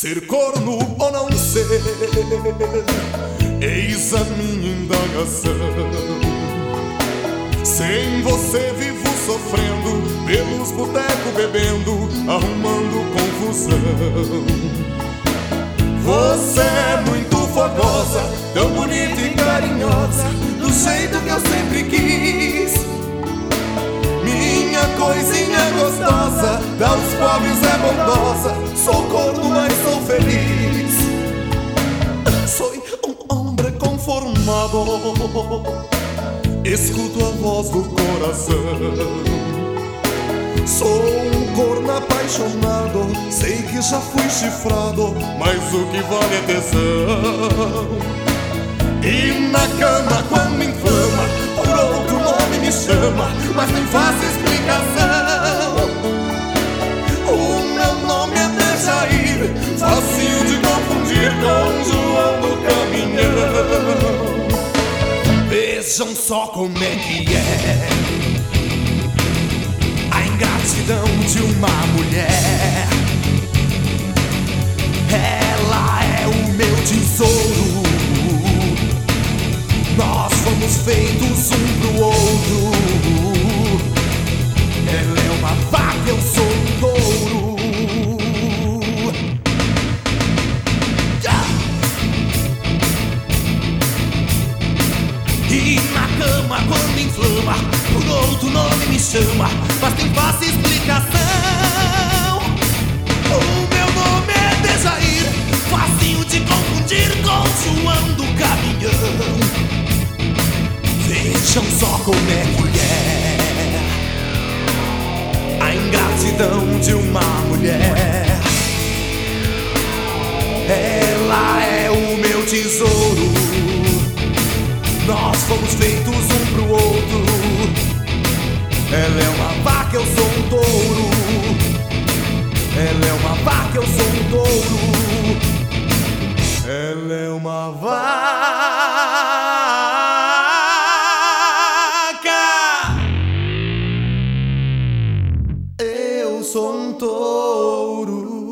Ser corno ou não ser, eis a minha indagação. Sem você vivo sofrendo, pelos botecos bebendo, arrumando confusão. Você é muito fogosa, tão bonita e carinhosa, do jeito que eu sempre quis. Minha coisinha gostosa, dá aos pobres é bondosa. Sou corno, mas sou feliz. Sou um homem conformado, escuto a voz do coração. Sou um corno apaixonado, sei que já fui chifrado, mas o que vale é tesão. E na cama quando inflama, por outro nome me chama, mas nem faço explicação. O meu nome é Dejair, facinho de confundir com João do Caminhão. Vejam só como é que é a ingratidão de uma mulher. Ela é o meu tesouro, nós fomos feitos um pro outro. Ela é uma vaca, eu sou um touro. E na cama quando inflama, por outro nome me chama, mas tem fácil explicação. O meu nome é Dejair, facinho de confundir com João do Caminhão. Vejam só como é que é a ingratidão de uma mulher. Ela é o meu tesouro, nós fomos feitos um pro outro. Ela é uma vaca, eu sou um touro. Ela é uma vaca, eu sou um touro. Ela é uma vaca, eu sou um touro.